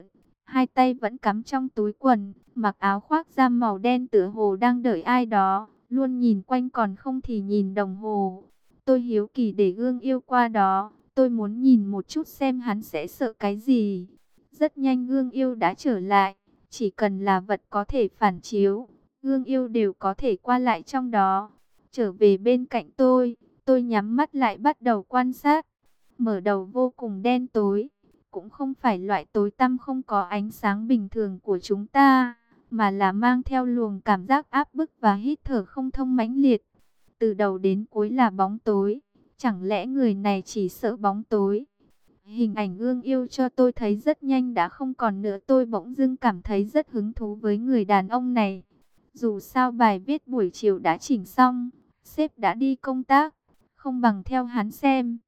hai tay vẫn cắm trong túi quần, mặc áo khoác da màu đen tựa hồ đang đợi ai đó, luôn nhìn quanh còn không thì nhìn đồng hồ. Tôi hiếu kỳ để gương yêu qua đó, tôi muốn nhìn một chút xem hắn sẽ sợ cái gì. Rất nhanh gương yêu đã trở lại, chỉ cần là vật có thể phản chiếu, gương yêu đều có thể qua lại trong đó. Trở về bên cạnh tôi nhắm mắt lại bắt đầu quan sát. Mở đầu vô cùng đen tối, cũng không phải loại tối tăm không có ánh sáng bình thường của chúng ta, mà là mang theo luồng cảm giác áp bức và hít thở không thông mãnh liệt. Từ đầu đến cuối là bóng tối, chẳng lẽ người này chỉ sợ bóng tối? Hình ảnh gương yêu cho tôi thấy rất nhanh đã không còn nữa. Tôi bỗng dưng cảm thấy rất hứng thú với người đàn ông này. Dù sao bài viết buổi chiều đã chỉnh xong, sếp đã đi công tác, không bằng theo hắn xem.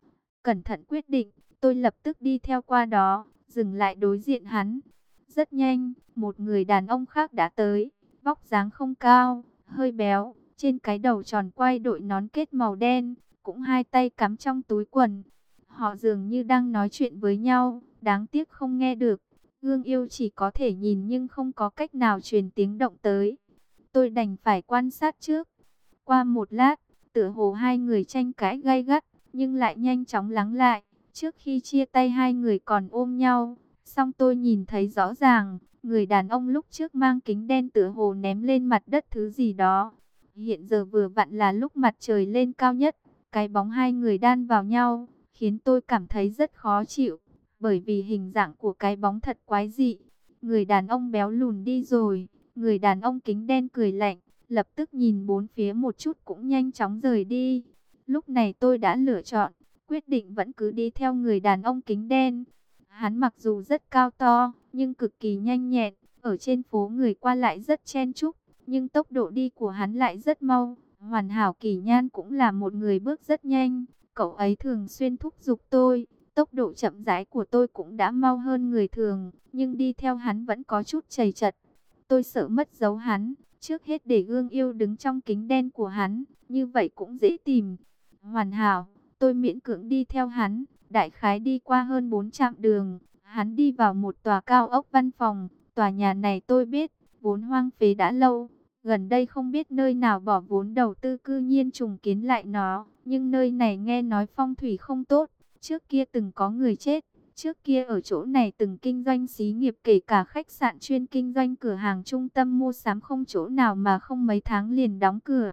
Cẩn thận quyết định, tôi lập tức đi theo qua đó, dừng lại đối diện hắn. Rất nhanh, một người đàn ông khác đã tới, vóc dáng không cao, hơi béo, trên cái đầu tròn quai đội nón kết màu đen, cũng hai tay cắm trong túi quần. Họ dường như đang nói chuyện với nhau, đáng tiếc không nghe được. Gương yêu chỉ có thể nhìn nhưng không có cách nào truyền tiếng động tới. Tôi đành phải quan sát trước. Qua một lát, tựa hồ hai người tranh cãi gay gắt, nhưng lại nhanh chóng lắng lại. Trước khi chia tay hai người còn ôm nhau. Xong tôi nhìn thấy rõ ràng, người đàn ông lúc trước mang kính đen tựa hồ ném lên mặt đất thứ gì đó. Hiện giờ vừa vặn là lúc mặt trời lên cao nhất. Cái bóng hai người đan vào nhau, khiến tôi cảm thấy rất khó chịu. Bởi vì hình dạng của cái bóng thật quái dị. Người đàn ông béo lùn đi rồi. Người đàn ông kính đen cười lạnh, lập tức nhìn bốn phía một chút cũng nhanh chóng rời đi. Lúc này tôi đã lựa chọn, quyết định vẫn cứ đi theo người đàn ông kính đen. Hắn mặc dù rất cao to, nhưng cực kỳ nhanh nhẹn. Ở trên phố người qua lại rất chen chúc, nhưng tốc độ đi của hắn lại rất mau. Hoàn Hảo Kỳ Nhan cũng là một người bước rất nhanh. Cậu ấy thường xuyên thúc giục tôi. Tốc độ chậm rãi của tôi cũng đã mau hơn người thường, nhưng đi theo hắn vẫn có chút chầy chật. Tôi sợ mất dấu hắn, trước hết để gương yêu đứng trong kính đen của hắn, như vậy cũng dễ tìm. Hoàn hảo, tôi miễn cưỡng đi theo hắn, đại khái đi qua hơn 4 trạm đường. Hắn đi vào một tòa cao ốc văn phòng, tòa nhà này tôi biết, vốn hoang phế đã lâu. Gần đây không biết nơi nào bỏ vốn đầu tư cư nhiên trùng kiến lại nó, nhưng nơi này nghe nói phong thủy không tốt, trước kia từng có người chết. Trước kia ở chỗ này từng kinh doanh xí nghiệp, kể cả khách sạn chuyên kinh doanh cửa hàng trung tâm mua sắm, không chỗ nào mà không mấy tháng liền đóng cửa.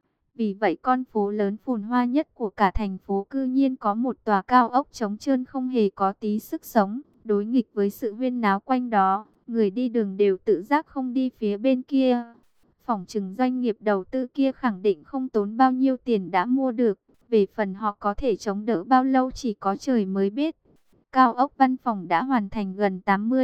Vì vậy con phố lớn phồn hoa nhất của cả thành phố cư nhiên có một tòa cao ốc trống trơn không hề có tí sức sống. Đối nghịch với sự huyên náo quanh đó, người đi đường đều tự giác không đi phía bên kia. Phỏng chừng doanh nghiệp đầu tư kia khẳng định không tốn bao nhiêu tiền đã mua được. Về phần họ có thể chống đỡ bao lâu chỉ có trời mới biết. Cao ốc văn phòng đã hoàn thành gần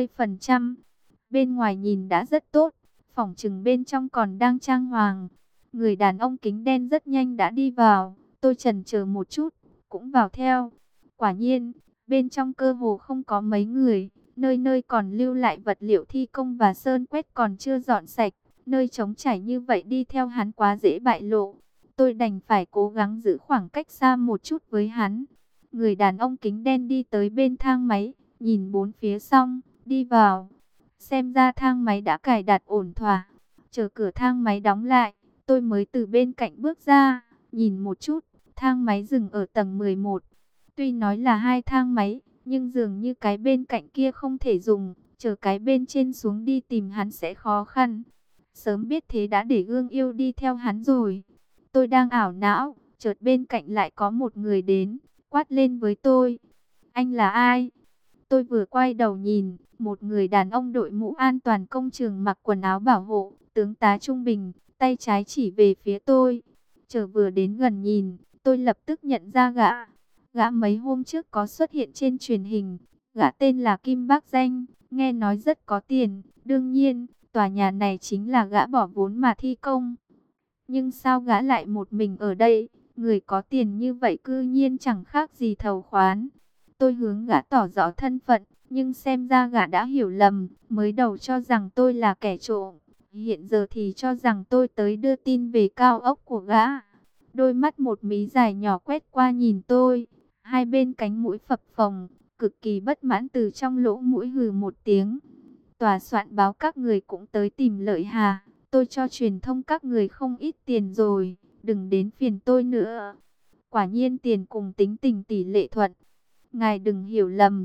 80%. Bên ngoài nhìn đã rất tốt, phỏng chừng bên trong còn đang trang hoàng. Người đàn ông kính đen rất nhanh đã đi vào, tôi chần chờ một chút, cũng vào theo. Quả nhiên, bên trong cơ hồ không có mấy người, nơi nơi còn lưu lại vật liệu thi công và sơn quét còn chưa dọn sạch. Nơi trống trải như vậy đi theo hắn quá dễ bại lộ. Tôi đành phải cố gắng giữ khoảng cách xa một chút với hắn. Người đàn ông kính đen đi tới bên thang máy, nhìn bốn phía xong, đi vào. Xem ra thang máy đã cài đặt ổn thỏa. Chờ cửa thang máy đóng lại, tôi mới từ bên cạnh bước ra, nhìn một chút, thang máy dừng ở tầng 11. Tuy nói là hai thang máy, nhưng dường như cái bên cạnh kia không thể dùng, chờ cái bên trên xuống đi tìm hắn sẽ khó khăn. Sớm biết thế đã để gương yêu đi theo hắn rồi. Tôi đang ảo não, chợt bên cạnh lại có một người đến, quát lên với tôi. Anh là ai? Tôi vừa quay đầu nhìn, một người đàn ông đội mũ an toàn công trường mặc quần áo bảo hộ, tướng tá trung bình, tay trái chỉ về phía tôi. Chờ vừa đến gần nhìn, tôi lập tức nhận ra gã. Gã mấy hôm trước có xuất hiện trên truyền hình, gã tên là Kim Bác Danh, nghe nói rất có tiền. Đương nhiên, tòa nhà này chính là gã bỏ vốn mà thi công. Nhưng sao gã lại một mình ở đây? Người có tiền như vậy cư nhiên chẳng khác gì thầu khoán. Tôi hướng gã tỏ rõ thân phận, nhưng xem ra gã đã hiểu lầm. Mới đầu cho rằng tôi là kẻ trộm, hiện giờ thì cho rằng tôi tới đưa tin về cao ốc của gã. Đôi mắt một mí dài nhỏ quét qua nhìn tôi, hai bên cánh mũi phập phồng, cực kỳ bất mãn từ trong lỗ mũi hừ một tiếng. Tòa soạn báo các người cũng tới tìm Lợi Hà. Tôi cho truyền thông các người không ít tiền rồi, đừng đến phiền tôi nữa. Quả nhiên tiền cùng tính tình tỷ lệ thuận. Ngài đừng hiểu lầm,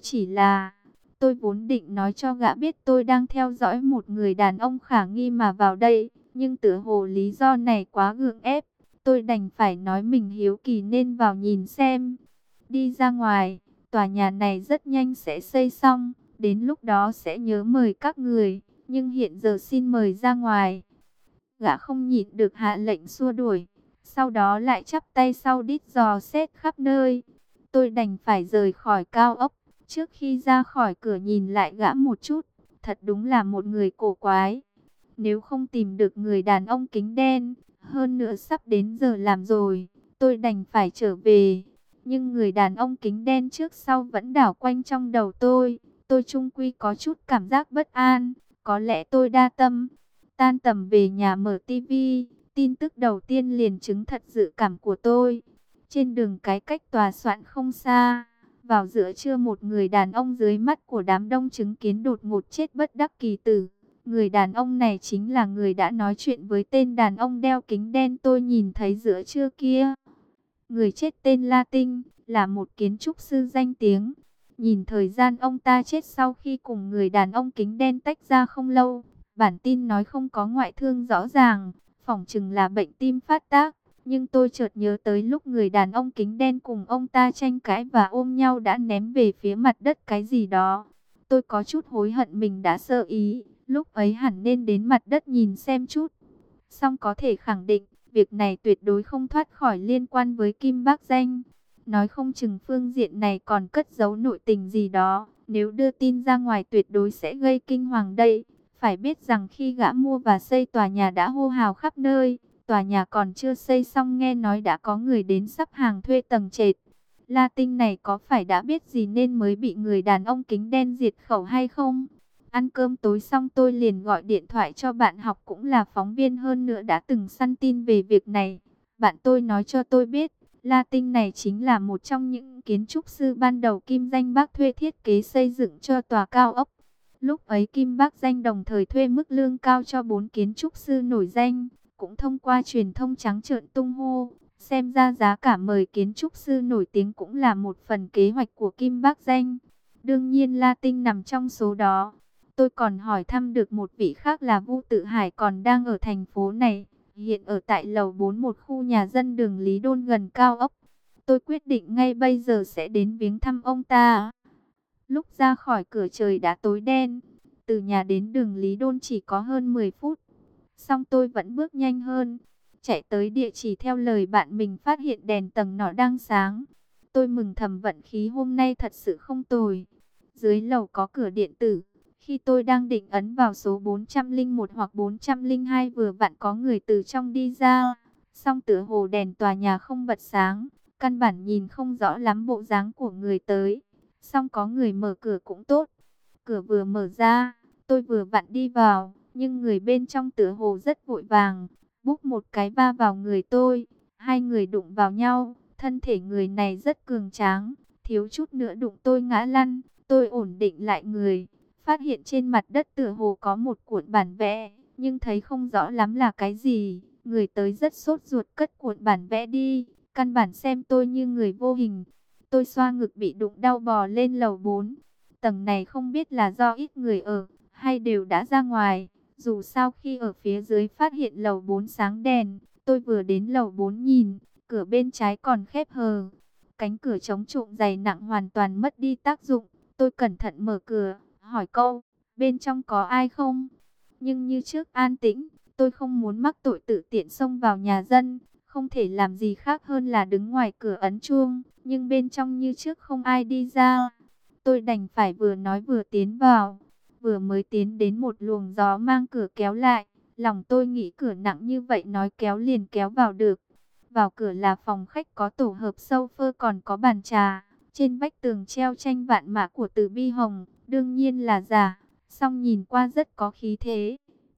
tôi vốn định nói cho gã biết tôi đang theo dõi một người đàn ông khả nghi mà vào đây, nhưng tựa hồ lý do này quá gượng ép, tôi đành phải nói mình hiếu kỳ nên vào nhìn xem. Đi ra ngoài, tòa nhà này rất nhanh sẽ xây xong, đến lúc đó sẽ nhớ mời các người, nhưng hiện giờ xin mời ra ngoài. Gã không nhịn được hạ lệnh xua đuổi, sau đó lại chắp tay sau đít dò xét khắp nơi. Tôi đành phải rời khỏi cao ốc. Trước khi ra khỏi cửa nhìn lại gã một chút, thật đúng là một người cổ quái. Nếu không tìm được người đàn ông kính đen, hơn nữa sắp đến giờ làm rồi, tôi đành phải trở về. Nhưng người đàn ông kính đen trước sau vẫn đảo quanh trong đầu tôi chung quy có chút cảm giác bất an, có lẽ tôi đa tâm. Tan tầm về nhà mở tivi, tin tức đầu tiên liền chứng thật dự cảm của tôi. Trên đường cái cách tòa soạn không xa, vào giữa trưa một người đàn ông dưới mắt của đám đông chứng kiến đột ngột chết bất đắc kỳ tử. Người đàn ông này chính là người đã nói chuyện với tên đàn ông đeo kính đen tôi nhìn thấy giữa trưa kia. Người chết tên La Tinh, là một kiến trúc sư danh tiếng. Nhìn thời gian ông ta chết sau khi cùng người đàn ông kính đen tách ra không lâu. Bản tin nói không có ngoại thương rõ ràng, phỏng chừng là bệnh tim phát tác. Nhưng tôi chợt nhớ tới lúc người đàn ông kính đen cùng ông ta tranh cãi và ôm nhau đã ném về phía mặt đất cái gì đó. Tôi có chút hối hận mình đã sơ ý, lúc ấy hẳn nên đến mặt đất nhìn xem chút. Song có thể khẳng định, việc này tuyệt đối không thoát khỏi liên quan với Kim Bác Danh. Nói không chừng phương diện này còn cất giấu nội tình gì đó, nếu đưa tin ra ngoài tuyệt đối sẽ gây kinh hoàng đây. Phải biết rằng khi gã mua và xây tòa nhà đã hô hào khắp nơi, tòa nhà còn chưa xây xong nghe nói đã có người đến sắp hàng thuê tầng trệt. La Tinh này có phải đã biết gì nên mới bị người đàn ông kính đen diệt khẩu hay không? Ăn cơm tối xong tôi liền gọi điện thoại cho bạn học cũng là phóng viên hơn nữa đã từng săn tin về việc này. Bạn tôi nói cho tôi biết, La Tinh này chính là một trong những kiến trúc sư ban đầu Kim Danh Bác thuê thiết kế xây dựng cho tòa cao ốc. Lúc ấy Kim Bác Danh đồng thời thuê mức lương cao cho 4 kiến trúc sư nổi danh, cũng thông qua truyền thông trắng trợn tung hô. Xem ra giá cả mời kiến trúc sư nổi tiếng cũng là một phần kế hoạch của Kim Bác Danh. Đương nhiên La Tinh nằm trong số đó. Tôi còn hỏi thăm được một vị khác là Vu Tự Hải còn đang ở thành phố này, hiện ở tại lầu 4 một khu nhà dân đường Lý Đôn gần cao ốc. Tôi quyết định ngay bây giờ sẽ đến viếng thăm ông ta. Lúc ra khỏi cửa trời đã tối đen, từ nhà đến đường Lý Đôn chỉ có hơn 10 phút. Song tôi vẫn bước nhanh hơn, chạy tới địa chỉ theo lời bạn mình phát hiện đèn tầng nọ đang sáng. Tôi mừng thầm vận khí hôm nay thật sự không tồi. Dưới lầu có cửa điện tử. Khi tôi đang định ấn vào số 401 hoặc 402 vừa vặn có người từ trong đi ra. Song tựa hồ đèn tòa nhà không bật sáng, căn bản nhìn không rõ lắm bộ dáng của người tới. Song có người mở cửa cũng tốt. Cửa vừa mở ra, tôi vừa vặn đi vào, nhưng người bên trong tựa hồ rất vội vàng. Búp một cái va vào người tôi, hai người đụng vào nhau. Thân thể người này rất cường tráng, thiếu chút nữa đụng tôi ngã lăn. Tôi ổn định lại người, phát hiện trên mặt đất tựa hồ có một cuộn bản vẽ, nhưng thấy không rõ lắm là cái gì. Người tới rất sốt ruột cất cuộn bản vẽ đi, căn bản xem tôi như người vô hình. Tôi xoa ngực bị đụng đau bò lên lầu 4. Tầng này không biết là do ít người ở, hay đều đã ra ngoài. Dù sao khi ở phía dưới phát hiện lầu 4 sáng đèn, tôi vừa đến lầu 4 nhìn, cửa bên trái còn khép hờ. Cánh cửa chống trộm dày nặng hoàn toàn mất đi tác dụng. Tôi cẩn thận mở cửa, hỏi câu, bên trong có ai không? Nhưng như trước an tĩnh, tôi không muốn mắc tội tự tiện xông vào nhà dân, không thể làm gì khác hơn là đứng ngoài cửa ấn chuông, nhưng bên trong như trước không ai đi ra. Tôi đành phải vừa nói vừa tiến vào, vừa mới tiến đến một luồng gió mang cửa kéo lại, lòng tôi nghĩ cửa nặng như vậy nói kéo liền kéo vào được. Vào cửa là phòng khách có tổ hợp sofa còn có bàn trà. Trên vách tường treo tranh vạn mã của Từ Bi Hồng, đương nhiên là giả, song nhìn qua rất có khí thế.